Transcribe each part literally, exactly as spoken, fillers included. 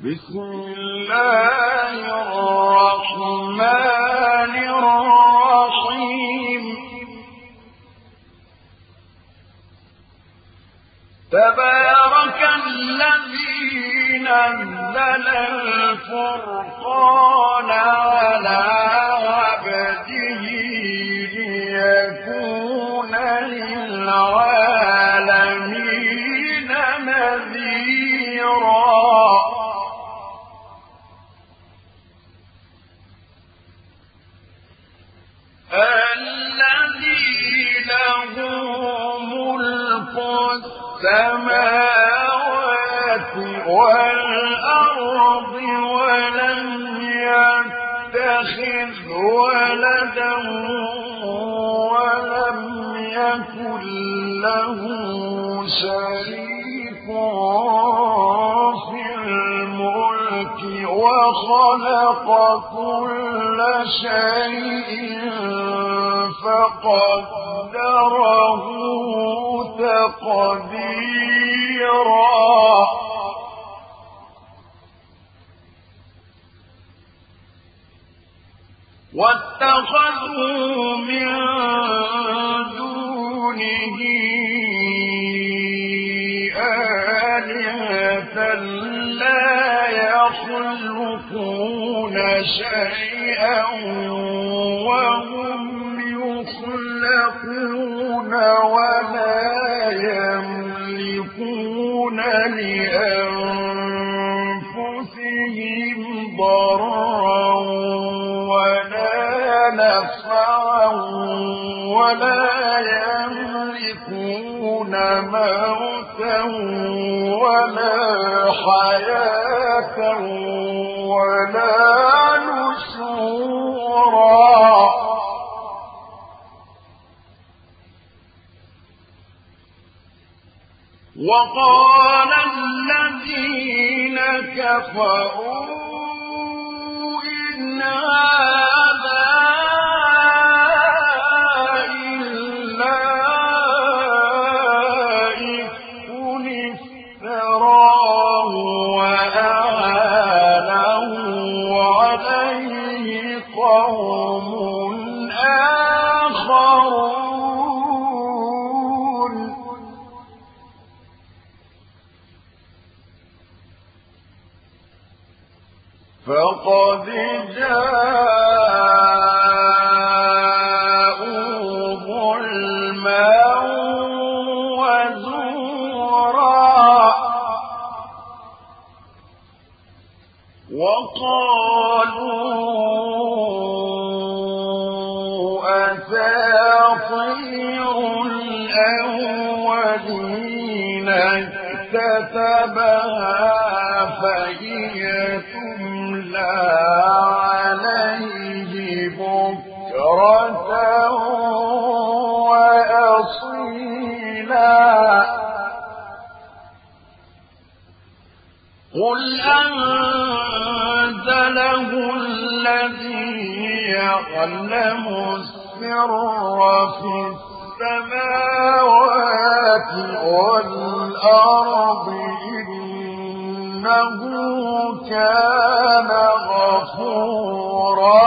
بسم الله الرحمن الرحيم تبارك الذي نزل الفرقان على عبده ليكون للعالمين نذيرا الذي له ملك السماوات والأرض ولم يتخذ ولدا ولم يكن له شريك في الملك وخلق كل شيء فقدره تقديرا واتخذوا من دونه آلهة لا يخلقون شيئا وهم يخلقون ولا يملكون لأنفسهم ضرا ولا نفعا ولا يملكون موتا ولا حياة ولا نشورا وقال الذين كفروا إن هذا إلا إفك افتراه وأعانه عليه قوم آخرون فقد جاءوا ظلما وزورا وقالوا أساطير الأولين اكتتبها فهي عليه بكرة وأصيلا قل أنزله الذي يعلم السر في السماوات والأرض إنه كان غفورا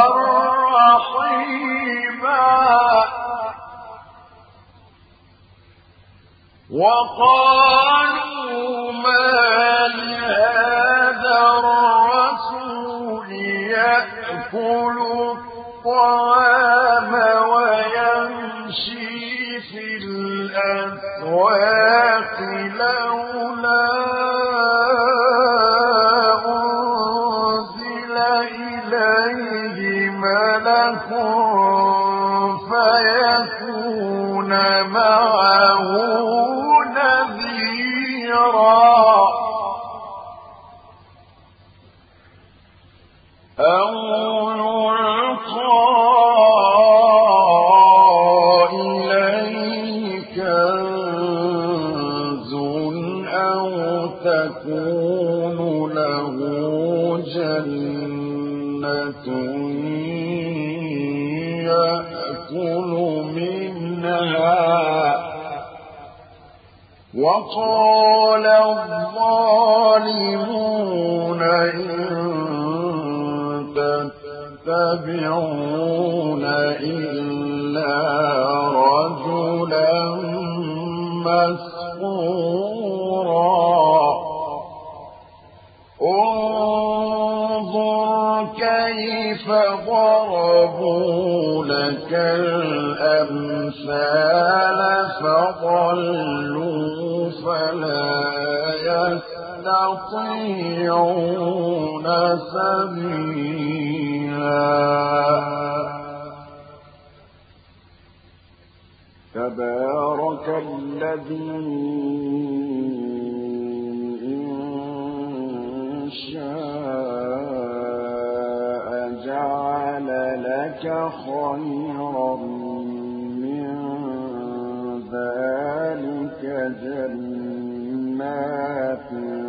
رحيما وقالوا ما لهذا الرسول يأكل الطعام ويمشي في الأسواق لولا ملك فيكون معه نذيرا أو يلقى إليه كنز أو تكون له جنة يأكل منها وقال الظالمون إن تتبعون إلا رجلا مسحورا انظر كيف ضربوا لك الأمثال فضلوا فلا يستطيعون سبيلا تبارك الذي إن شاء جعل لك خيرا من ذلك جنات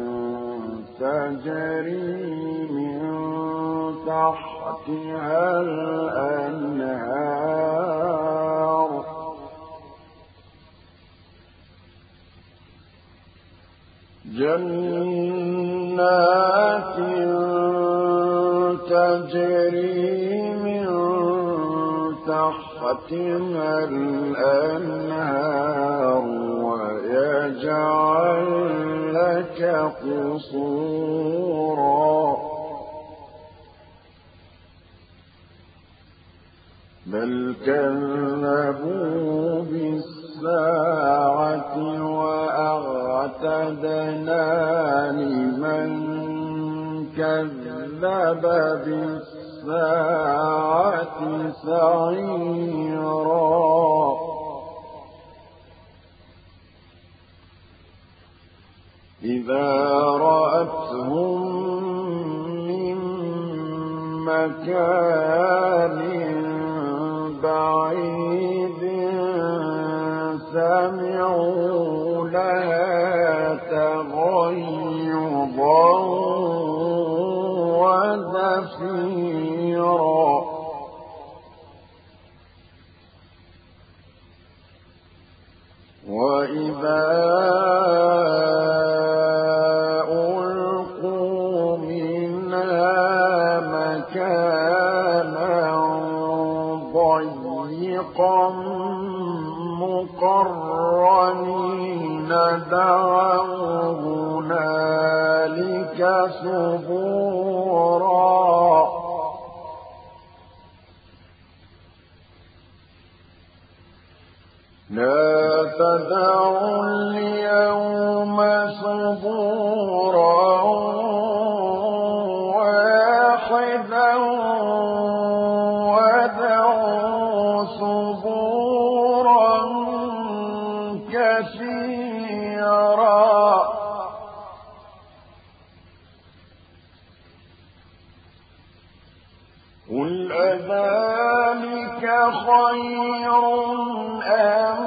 تجري من تحتها الأنهار جنات تجري من تحتها الأنهار ويجعل لك قصورا بل كذبوا بالساعة وأعتدنا لمن كذب بالساعة سعيرا إذا رأتهم من مكان بعيد سمعوا لها تغيظا وزفيرا وإذا ألقوا منها مكانا ضيقا مقرنين دعوا هنالك ثبورا لا تدعوا اليوم ثبورا واحدا ودعوا ثبورا كثيرا قل أذلك خير أم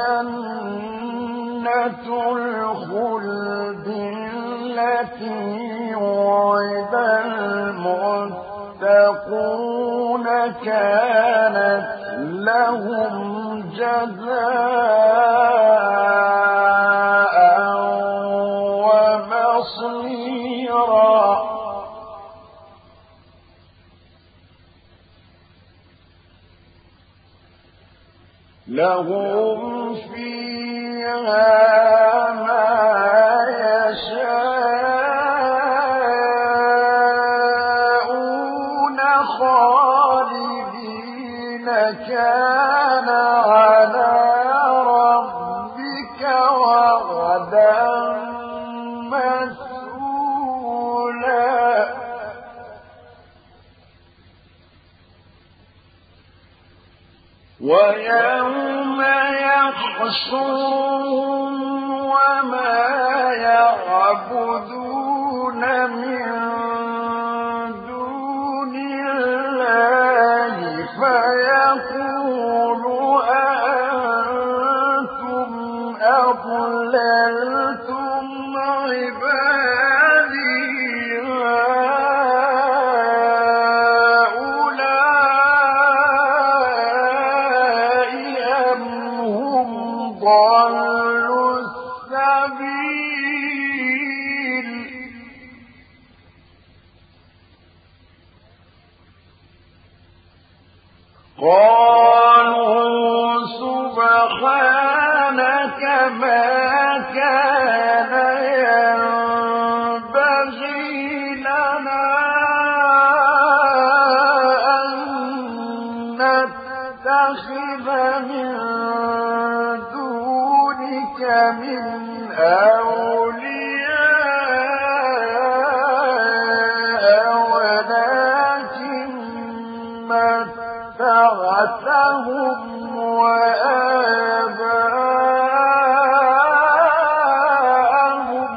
جنة الخلد التي وعد المتقون كانت لهم جزاء ومصيرا لهم فيها ما يشاءون خالدين كان على ربك وعدا مسئولا ويوم يحشرهم وما يعبدون من دون الله فيقول أأنتم أضللتم عبادي ضلوا السبيل قالوا سبحانك ما كان ينبغي لنا أن نتخذ من دونك من أولياء ولكن متعتهم وآباءهم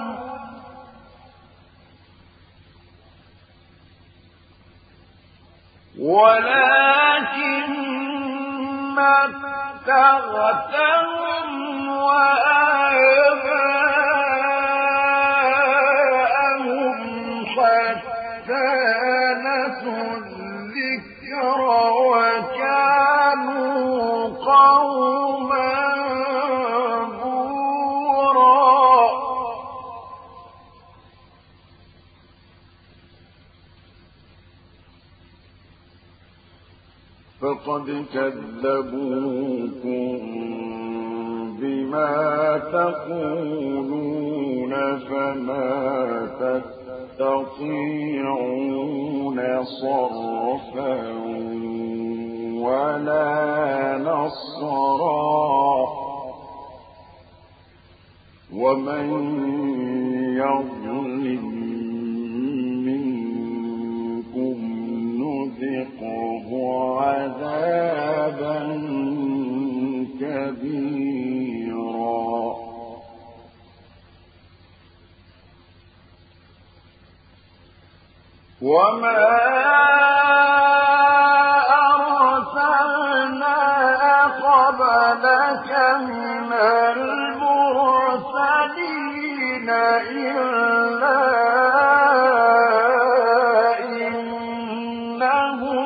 ولكن متعتهم وآباءهم حتى نسوا الذكر وكانوا قوما بورا. فقد كذبوكم بما تقولون فما تستطيعون صرفا ولا نصرا ومن يظلم منكم نذقه عذابا كبيرا. وما أرسلنا قبلك من المرسلين إلا إنهم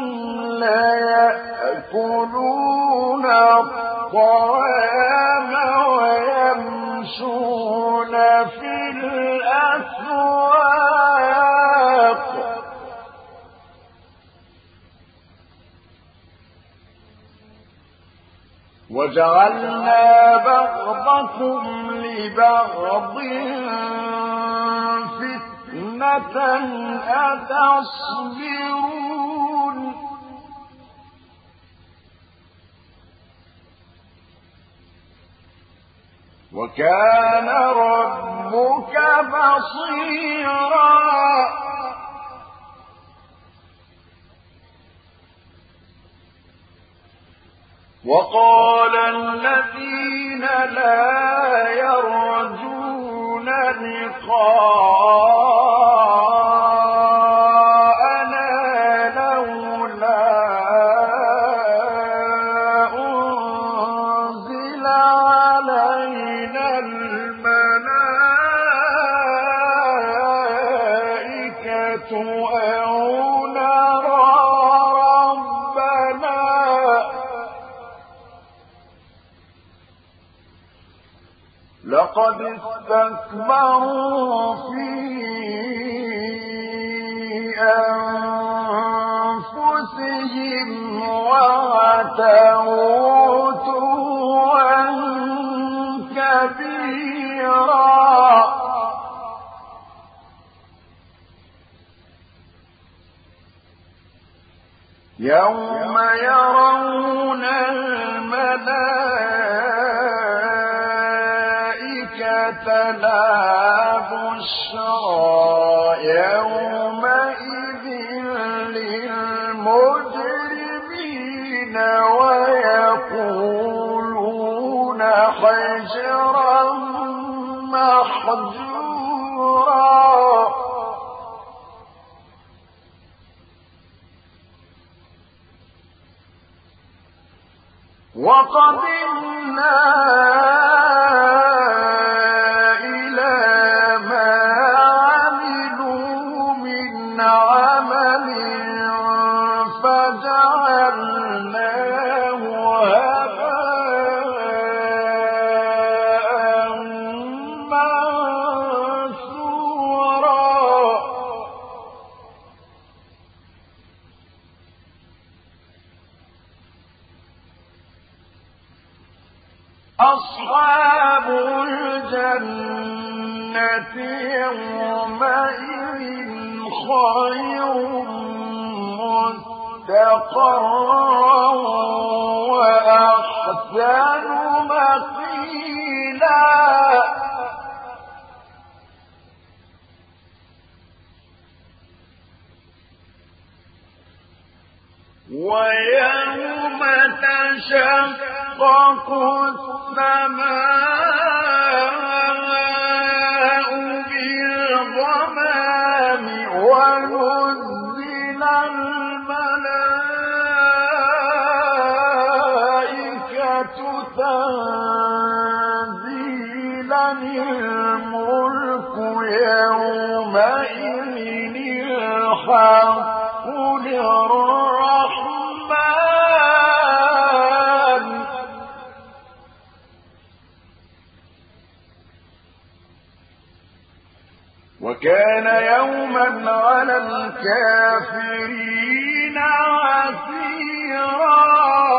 ليأكلون الطعام ويمشون في الأسواق وجعلنا بعضكم لبعض فتنة أتصبرون وكان ربك بصيرا. وقال الذين لا يرجون لقاءنا لولا أنزل علينا الملائكة أو نرى ربنا لقد استكبروا في أنفسهم وعتوا عتوا كبيرا. يوم يرون الملائكة لا بشرى يومئذ للمجرمين ويقولون حجرا محجورا. وقدمنا إلى ما عملوا من عمل فجعلناه هباء منثورا. أصحاب الجنة يومئذ خير مستقرا وأحسن مقيلا ويوم تشقق السماء بالغمام ونزل الملائكة تنزيلا الملك يومئذ الحق للرحمن وكان يوما على الكافرين عسيرا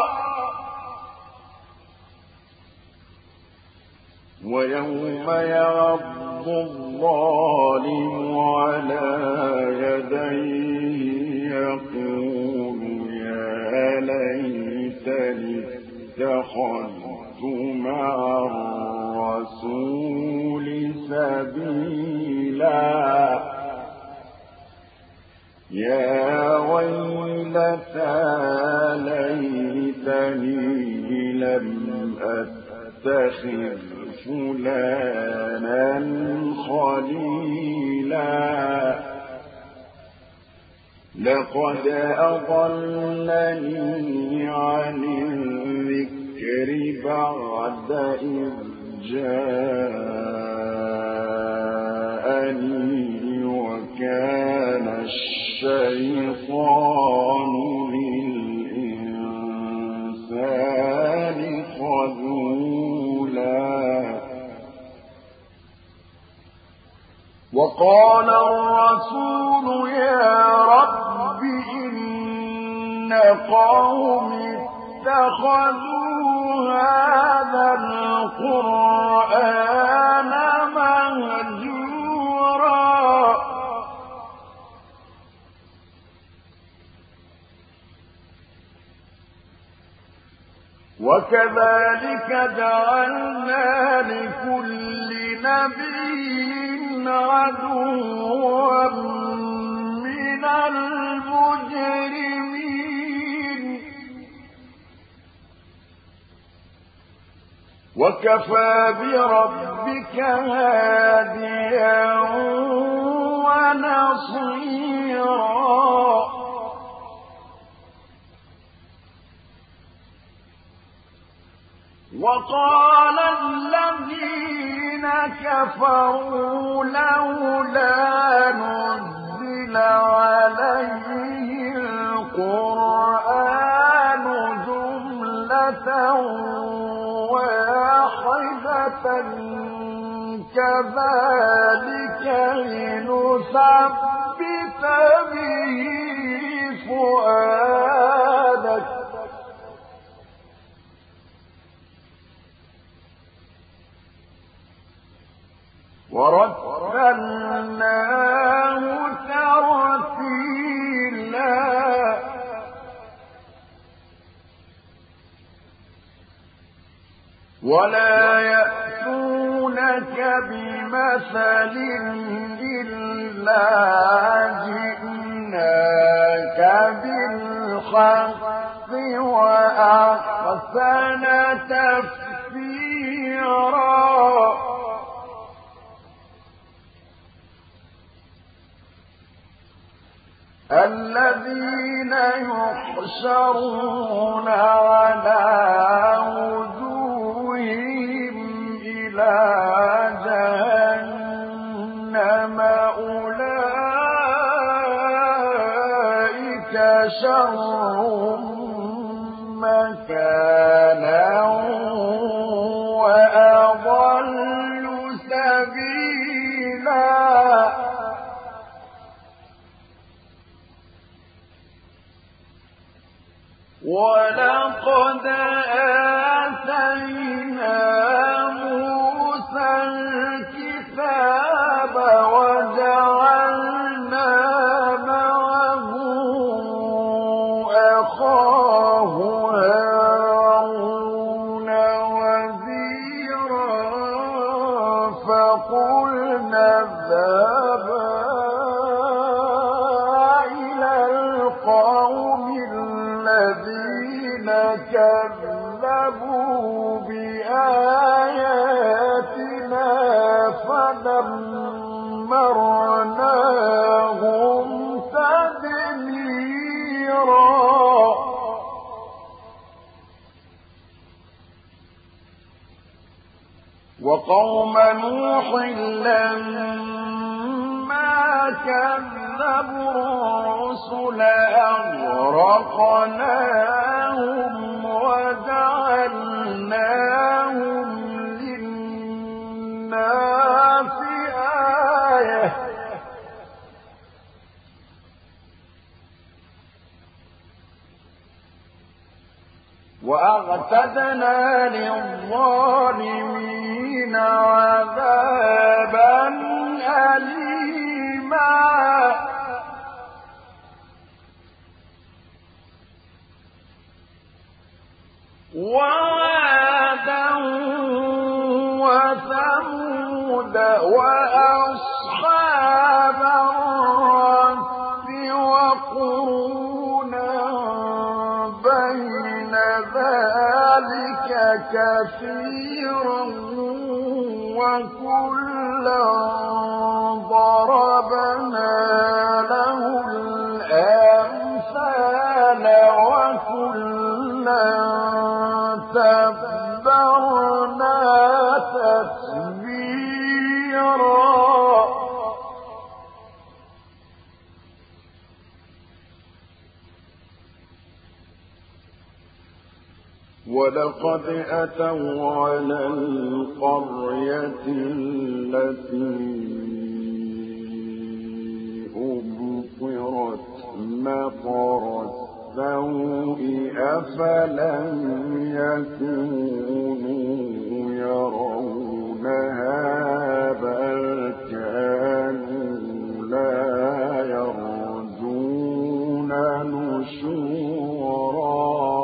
ويوم يعض الظالم على يديه يقول يا ليتني اتخذت مع الرسول سبيلا يا ويلتى ليتني لم أتخذ فلانا خليلا لقد أضلني عن الذكر بعد إذ جاءني وكان الشيطان للإنسان خذولا وقال الرسول يا رب إن قومي اتخذوا هذا القرآن مهجورا وكذلك جعلنا لكل نبي عدوا من المجرمين وكفى بربك هاديا ونصيرا وقال الذين كفروا لولا نزل عليه القرآن جملة واحدة كذلك لنثبت به فؤادك ورتلناه ترتيلا ولا يأتونك بمثل إلا جئناك بالحق وأحسن تفسيرا الذين يحشرون على وجوههم إلى جهنم أولئك شر مكانا وأضل سبيلا ولقد آتينا نوح لما كذبوا الرسل أغرقناهم وجعلناهم للناس آية وأعتدنا للظالمين عذابا أليما وعادا وثمود وأصحاب الرس وقرونا بين ذلك كثيرا وكلا ضربنا له الأمثال وكلا تبرنا تتبيرا ولقد أتوا على القرية التي أمطرت مطر السوء أفلم يكونوا يرونها بل كانوا لا يرجون نشورا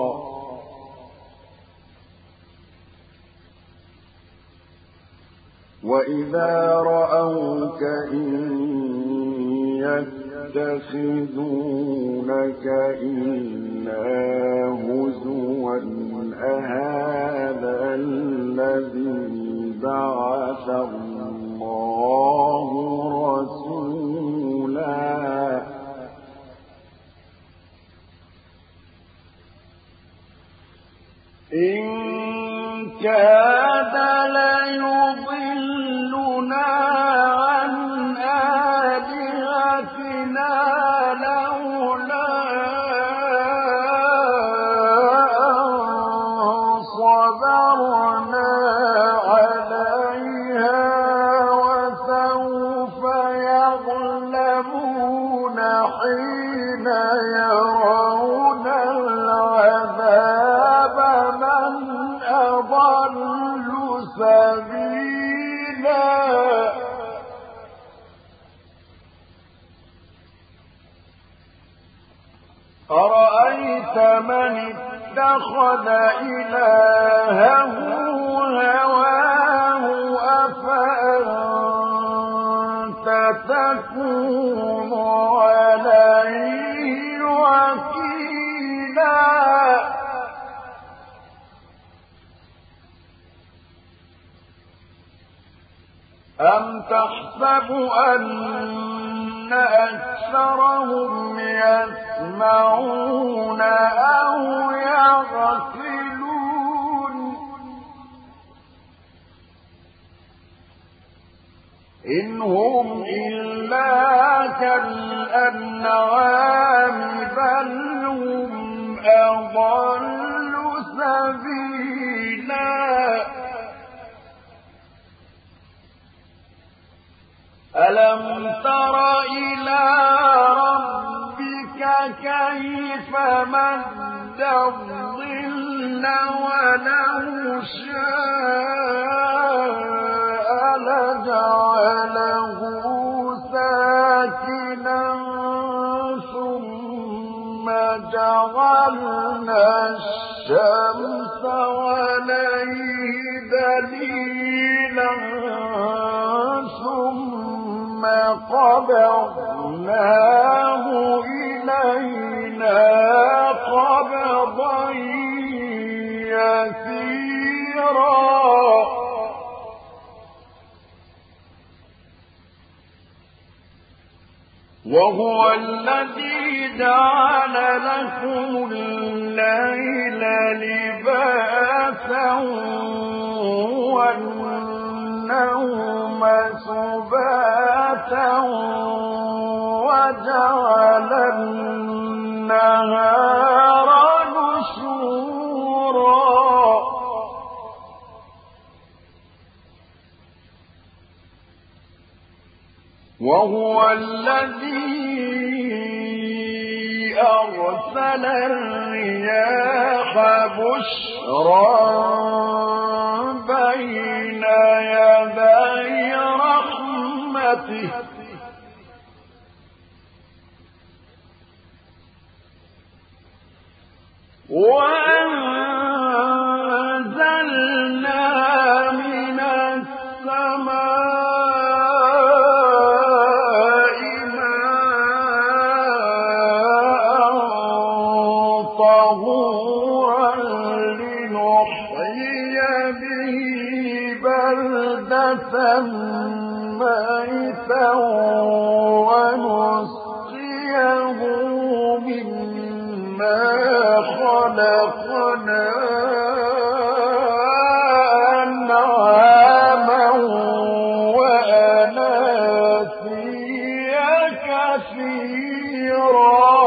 وإذا رأوك إن يتخذونك إلا هزوا أهذا الذي بعث الله رسولا إن كاد ليضلنا عن آلهتنا لولا أن صبرنا عليها وسوف يغلبون حين يرون العذاب من أضل سبيلا أرأيت من اتخذ إلهه هواه أفأنت تكون عليه وكيلا أم تحسب أن أكثرهم يسمعون أو يعقلون إن هم إلا كالأنعام بل هم أضل سبيلا ألم تر إلى ربك كيف مد الظل ولو شاء لجعله ساكنا ثم جعلنا الشمس عليه دليلا ثم قبضناه إلينا قبضا يسيرا وهو الذي جعل لكم الليل لباسا والنهار النوم سباتا وجعل النهار نشورا وهو الذي أرسل الرياح بشرا بين يدي رحمته وأنزلنا من السماء ماء طهورا لنحيي به بلدة ميتا ونسقيه مما خلقنا أنعاما وأناسيا كثيرا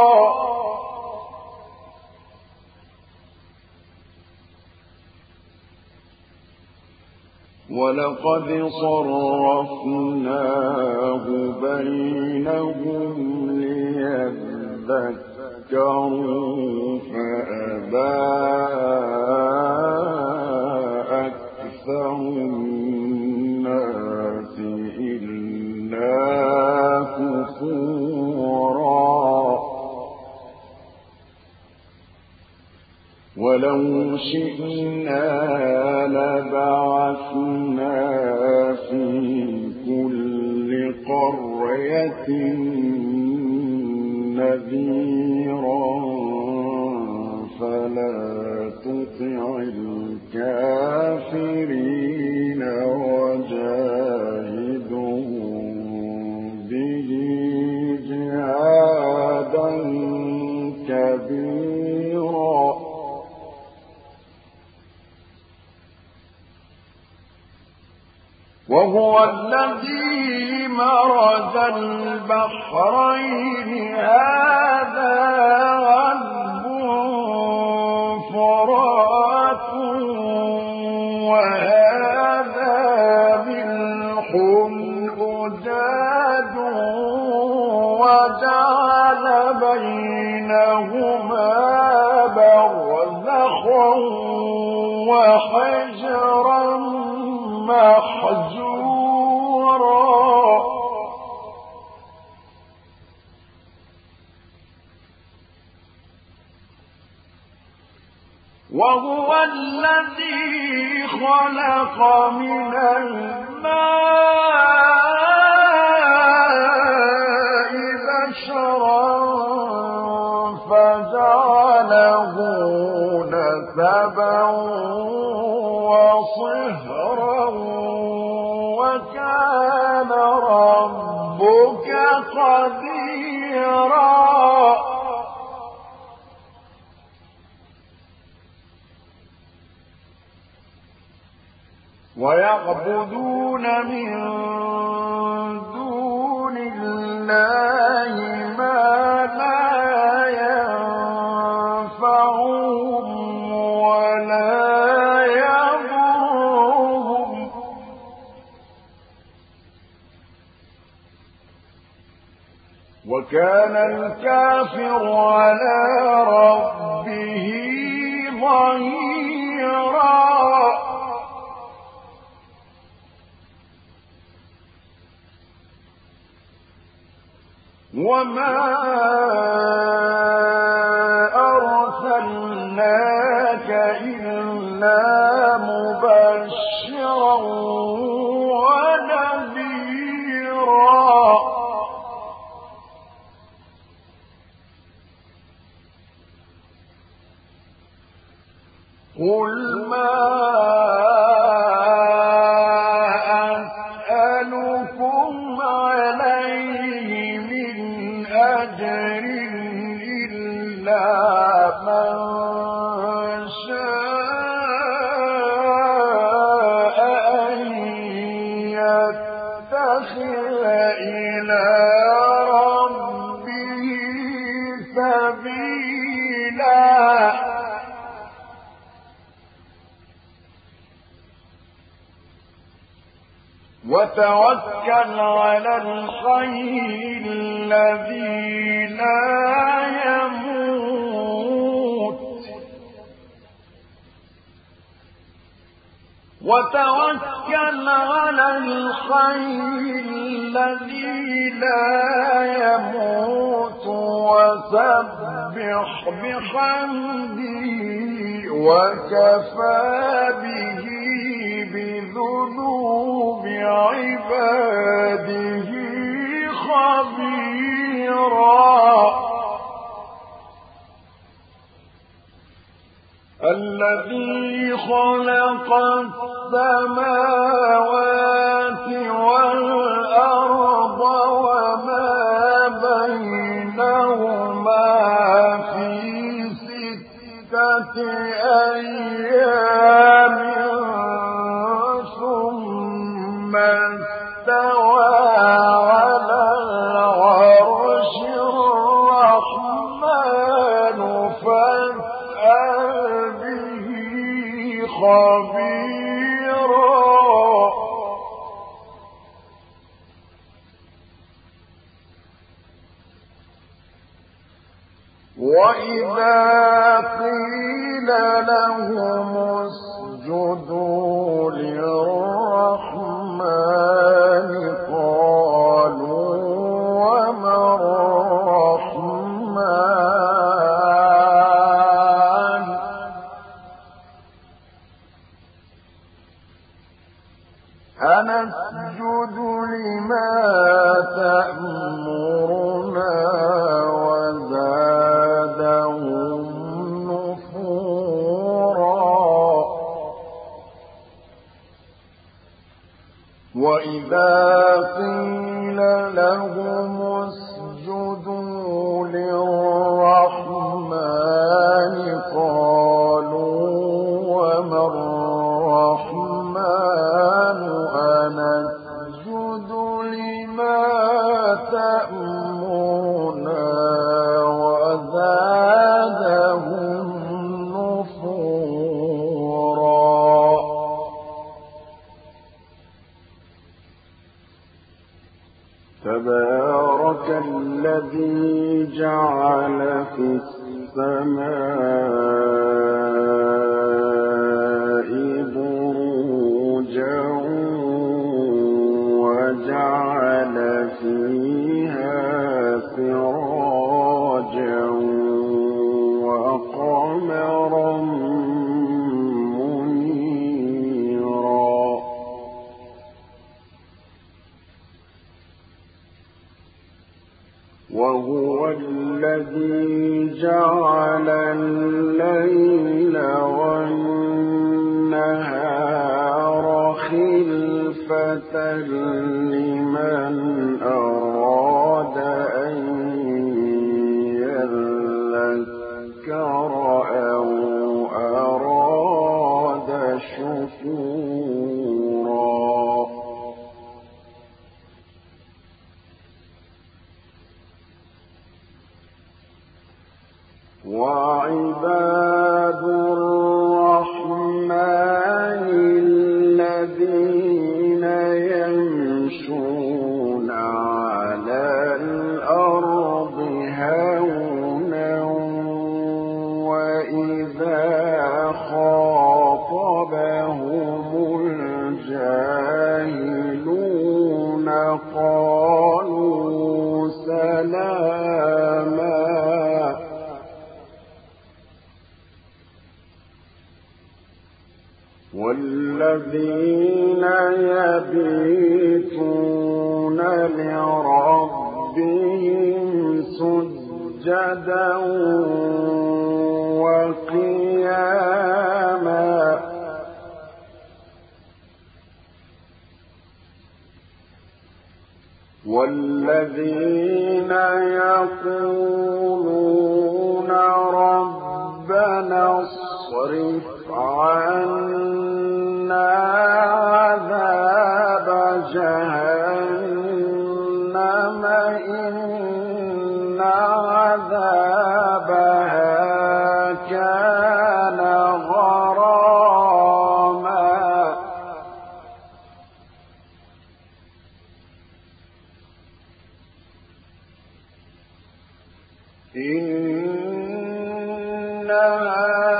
ولقد صرفناه بينهم ليذكروا فأبى أكثر الناس إلا كفورا ولو شئنا لبعثنا في كل قرية نذيرا فلا تطع الكافرين وجاهدهم به جهادا كبيرا وهو الذي مرج البحرين هذا عذب فرات وهذا ملح أجاج وجعل بينهما برزخا وحجرا محجورا وهو الذي خلق من الماء بشرا فجعله نسبا وصهرا وكان ربك قديرا ويعبدون من دون الله ما لا ينفعهم ولا يضرهم وكان الكافر على ربه ظهيرا وما أرسلناك إلا مبشرا ونذيرا قل ما أسألكم عليه من أجر إلا من شاء أن سبيلا وتوكل على الحي الذي لا يموت وتوكل على الحي الذي لا يموت وسبح بحمده وكفى به بذنوب عباده خبيرا الذي خلق السماوات والأرض وما بينهما في ستة أيام ثم استوى على العرش الرحمن فاسأل به خبيرا وإذا قيل لهم اسجدوا للرحمن قالوا وما الرحمن أنسجد لما تأمرنا وزادهم نفورا وإذا قيل لهم اسجدوا للرحمن قالوا وما الرحمن أنسجد لما تأمرنا وزادهم نفورا تبارك الذي جعل في السماء بروجا وجعل فيها سراجا وقمرا منيرا وهو الذي جعل الليل والنهار خلفة لمن أراد أن يذكر أو أراد شكورا وعباد الرحمن الذين يمشون على الأرض هونا وإذا خاطبهم الجاهلون قالوا سلاما والذين يبيتون لربهم سجدا وقياما والذين يقولون ربنا اصرف عنا عذاب جهنم إن عذاب إنها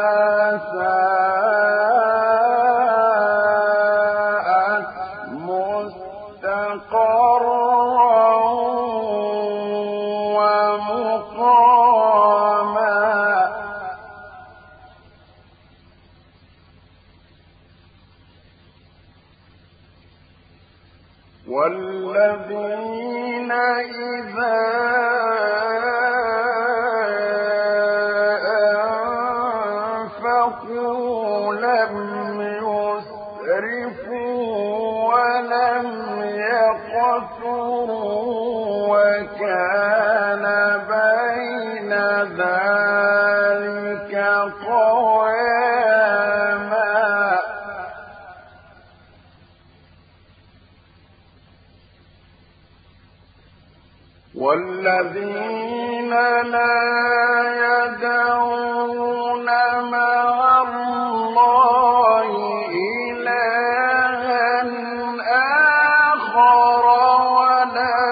ساءت مستقرا ومقاما والذين إذا أنفقوا لم يسرفوا ولم يقتروا وكان بين ذلك قواما والذين لا يدعون مع الله إلها آخر ولا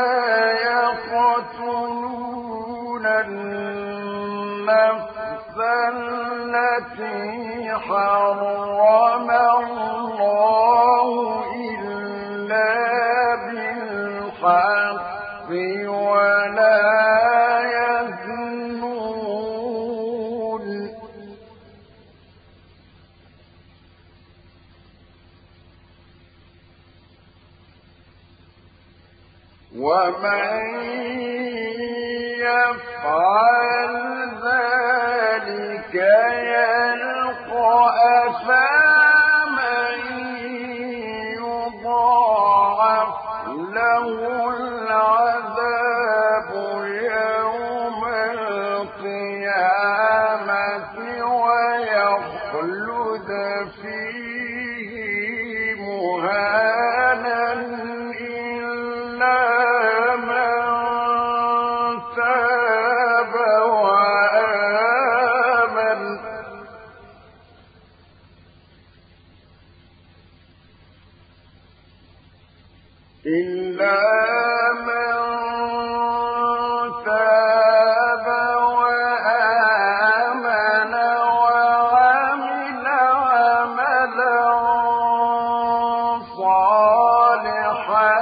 يقتلون النفس التي حرم الله إلا بالحق ولا يزنون ومن يفعل ذلك يلقى أثاما يضاعف له العذاب يوم القيامة ويخلد فيه مهانا إلا من تاب وآمن إلا من تاب وآمن وعمل عملا صالحا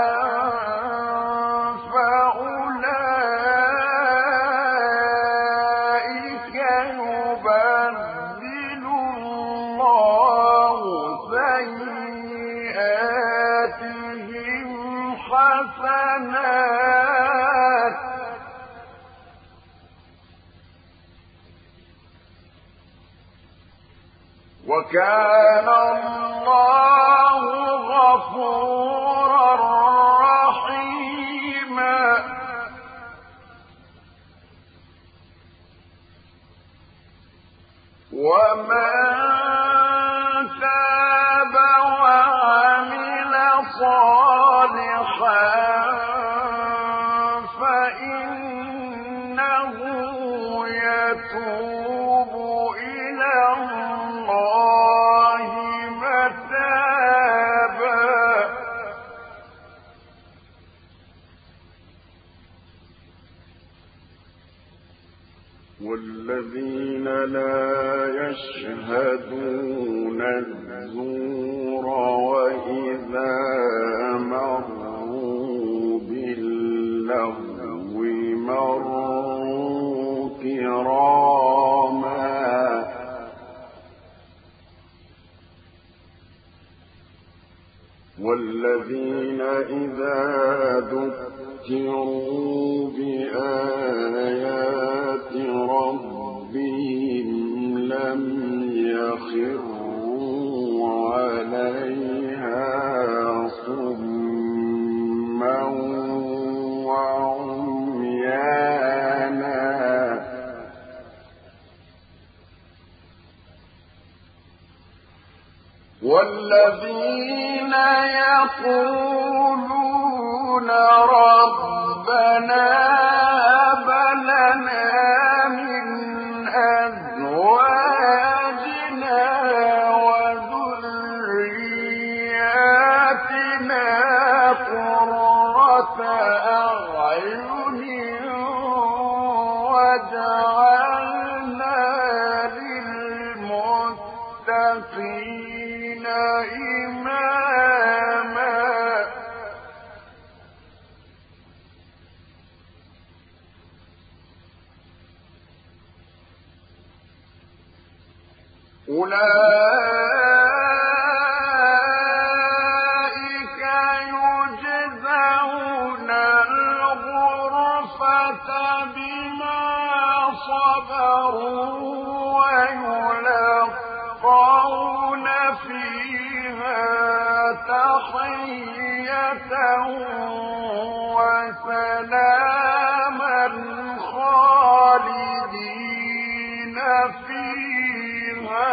فأولئك يبدل الله سيئاتهم حسنات وكان الله غفورا رحيما ومن تاب وعمل صالحا فإنه يتوب إلى الله متابا والذين لا يشهدون الزور وإذا مروا باللغو مروا كراما والذين إذا ذكروا بآيات ربهم لم يخروا عليها صما وعميانا والذين يقولون ربنا هب لنا من أزواجنا وذرياتنا قرة أعين وجعلنا للمتقين إماما أولئك يجزون الغرفة بما صبروا ويلقون فيها تحية وسلاما خالدين فيها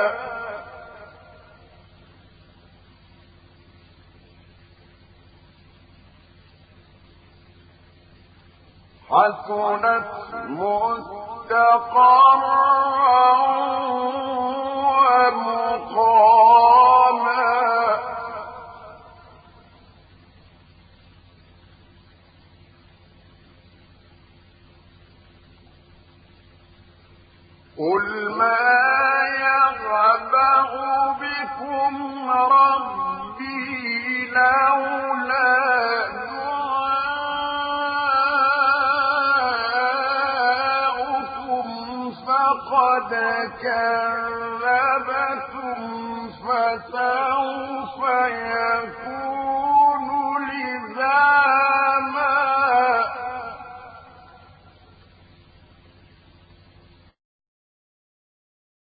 حسنت مستقرا ومقاما قل ما يعبأ بكم ربي لولا فقد كذبتم فسوف يكون لزاما